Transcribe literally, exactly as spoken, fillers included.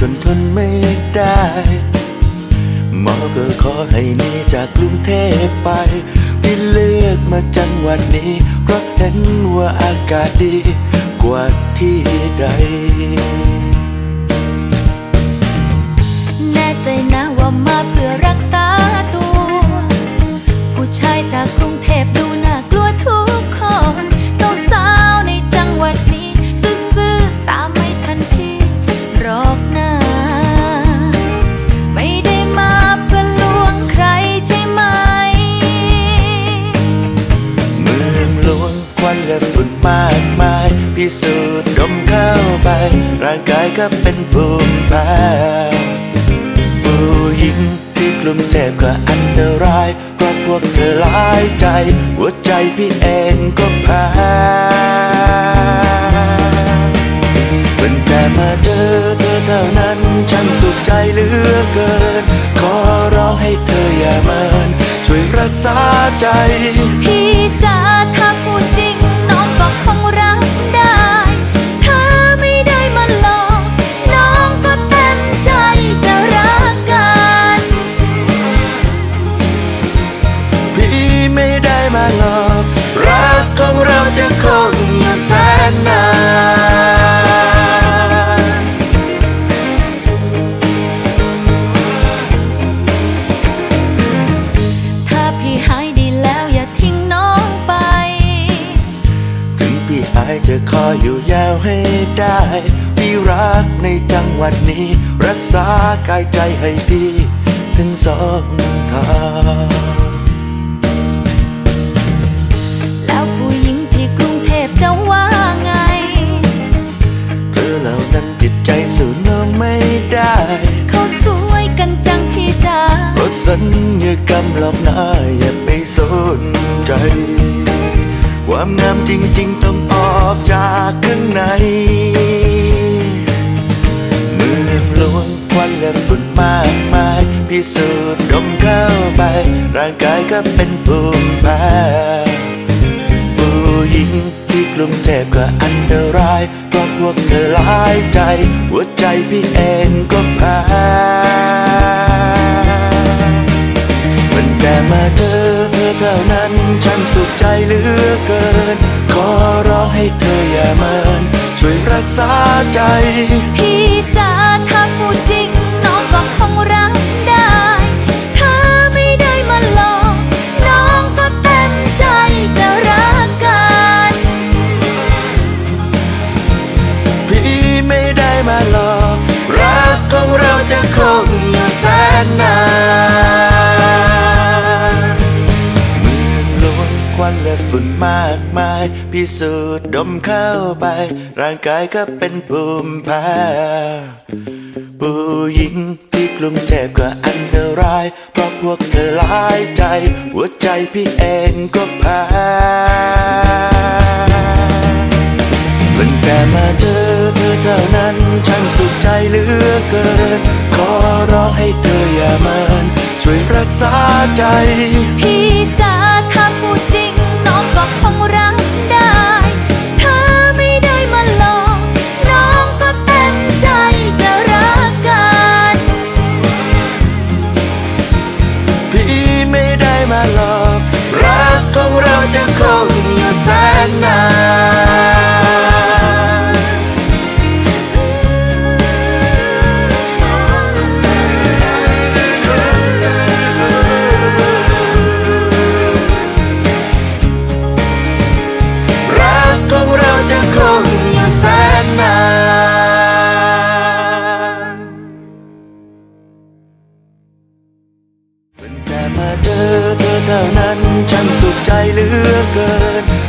นทนไม่ได้หมอก็ขอให้หนีจากกรุงเทพไปพี่เลือกมาจังหวัดนี้เพราะเห็นว่าอากาศดีกว่าที่ใดแน่ใจนะว่ามาเพื่อรักษาตัวผู้ชายจากกรุงเทพดูน่ากลัวทุกคนสาวๆในจังหวัดนี้ซื่อๆตามไม่ทันทีหรอกนะไม่ได้มาเพื่อลวงใครใช่ไหมเมืองหลวงควันและฝุ่นมากมายพิสูจน์ดมเข้าไปร่างกายก็เป็นภูมิแพ้ผู้หญิงที่กลุ่มเทพก็อันตรายเพราะพวกเธอหลายใจหัวใจพี่เองก็แพ้เป็นแต่มาเจอเธอเท่านั้นฉันสุขใจเหลือเกินขอร้องให้เธออย่าเมินช่วยรักษาใจพี่จ๋าถ้าพูดจริงน้องก็คงรับได้ถ้าไม่ได้มาหลอกน้องก็เต็มใจจะรักกันพี่ไม่ได้มาหลอกรักของเราจะคงอยู่แสนนานถ้าพี่หายดีแล้วอย่าทิ้งน้องไปถึงพี่หายจะขออยู่ยาวให้ได้พี่รักในจังหวัดนี้รักษากายใจให้พี่ถึงสองทางแล้วผู้หญิงที่กรุงเทพจะว่าไงเธอเหล่านั้นจิตใจสู้น้องไม่ได้เขาสวยกันจังพี่จ๋าเพราะสัญญากรรมหลอกหน้าอย่าไปสนใจความงามจริงๆต้องออกจากข้างในเมืองหลวงควันและฝุ่นมากมายพิสูจน์ดมเข้าไปร่างกายก็เป็นภูมิแพ้ผู้หญิงที่กลุ่มเทพก็อันตรายเพราะพวกเธอหลายใจหัวใจพี่เองก็แพ้มันแต่มาเจอเธอเท่านั้นฉันสุขใจเหลือเกินขอร้องให้เธออย่าเมินช่วยรักษาใจพี่จ๋าถ้าพูดจริงน้องก็คงรับได้ถ้าไม่ได้มาหลอกน้องก็เต็มใจจะรักกันพี่ไม่ได้มาหลอกรักของเราจะคงอยู่แสนนานเมืองหลวงควันและฝุ่นมากมายพิสูจน์ดมเข้าไปร่างกายก็เป็นภูมิแพ้ผู้หญิงที่กรุงเทพก็อันตรายเพราะพวกเธอหลายใจหัวใจพี่เองก็แพ้มันแต่มาเจอเธอเท่านั้นฉันสุขใจเหลือเกินขอร้องให้เธออย่าเมินช่วยรักษาใจพี่จ๋าถ้าพูดจริงน้องก็คงรับได้ถ้าไม่ได้มาหลอกน้องก็เต็มใจจะรักกันพี่ไม่ได้มาหลอกรักของเราจะคงอยู่แสนนานรักของเราจะคงอยู่แสนนานเป็นแต่มาเจอเธอเท่านั้นฉันสุขใจเหลือเกิน